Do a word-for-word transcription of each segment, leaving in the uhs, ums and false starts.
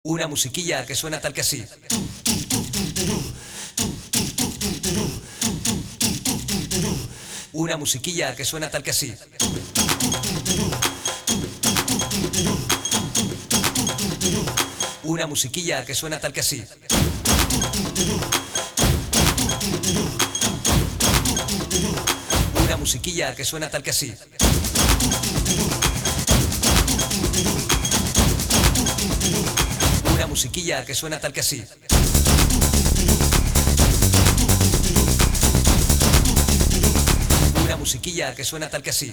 Una musiquilla que suena tal que así. Una musiquilla que suena tal que así. Una musiquilla que suena tal que así. Una musiquilla que suena tal que así. Una musiquilla que suena tal que así. Una musiquilla que suena tal que así.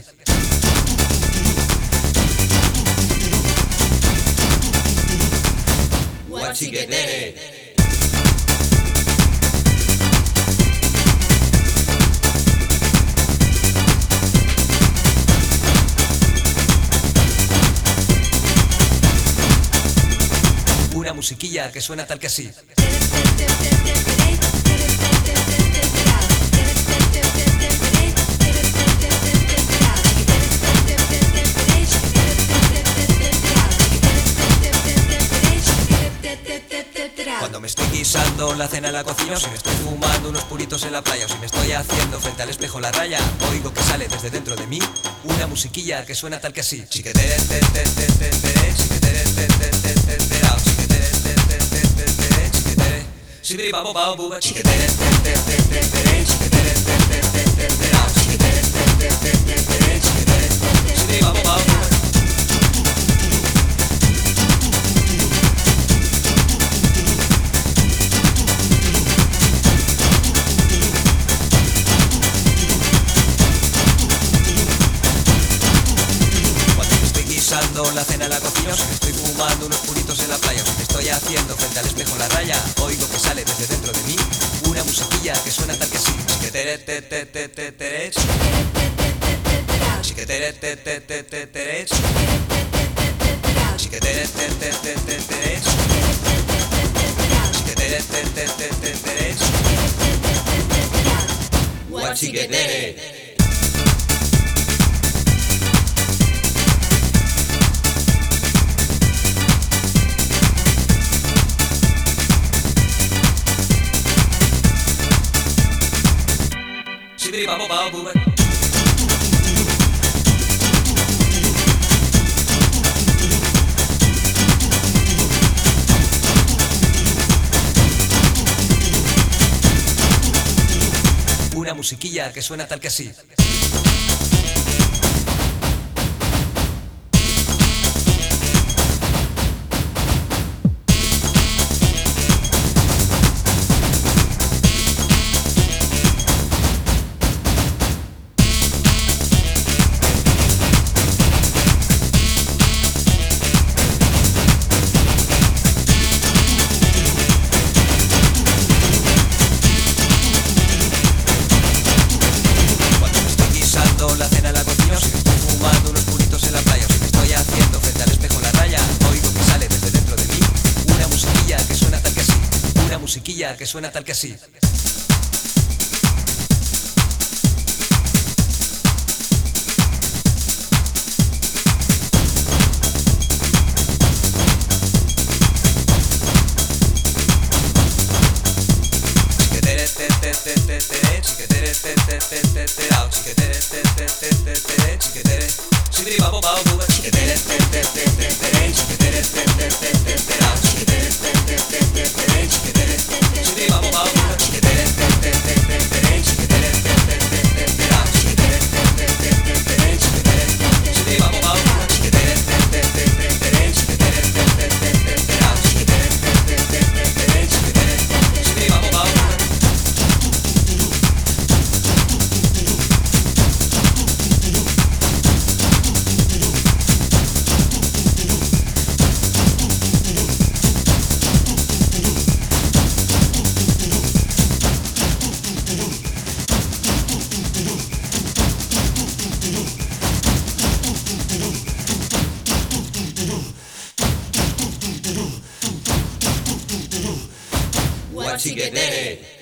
Guachiquetere. Una musiquilla que suena tal que así. Cuando me estoy guisando la cena en la cocina, o si me estoy fumando unos puritos en la playa, o si me estoy haciendo frente al espejo la raya, oigo que sale desde dentro de mí una musiquilla que suena tal que así. Chiquetere, te, te, te, te, te, chiquetere, te, te, te, te, te, rao, chiquetere, te, te, te, te, te, chiquetere, shibiri babo bao buba, chiquetere, te, te, te, te, te, chiquetere, te, te, te, te, te, rao, chiquetere, te, te, te, te, te, chiquetere, shibiri babo bao buba. La cena en la cocina, o si me estoy fumando unos puritos en la playa, o si me estoy haciendo frente al espejo la raya, oigo que sale desde dentro de mí una musiquilla que suena tal que así. Chiquetere, te, te, te, te, te, chiquetere, te, te, te, te, te, chiquetere, te, te, te, te, te, chiquetere, te, te, te, te, te, Guachiquetere. Shibiri babo bao buba. Una musiquilla que suena tal que así. La cena en la cocina, o si me estoy fumando unos puritos en la playa, o si me estoy haciendo frente al espejo la raya, oigo que sale desde dentro de mí una musiquilla que suena tal que así. Una musiquilla que suena tal que así. Chiquetere, te, te, te, te, te, chiquetere, te, te, te, te, te, rao, chiquetere, te, te, te, te, te, chiquetere, shibiri babo bao buba, chiquetere, te, te, te, te, te, chiquetere, te, te, te, te, te, rao, chiquetere, te, te, te, te, te, chiquetere, shibiri babo bao buba, chiquetere, te, te, te, te, te, chiquetere, te, te, te, te, te, rao, chiquetere, te, te, te, te, te, chiquetere, shibiri babo bao buba, chiquetere, te, te, te, te, te, chiquetere, te, te, te, te, te, rao, chiquetere, te, te, te, te, te, chiquetere, shibiri babo bao buba. Guachiquetere.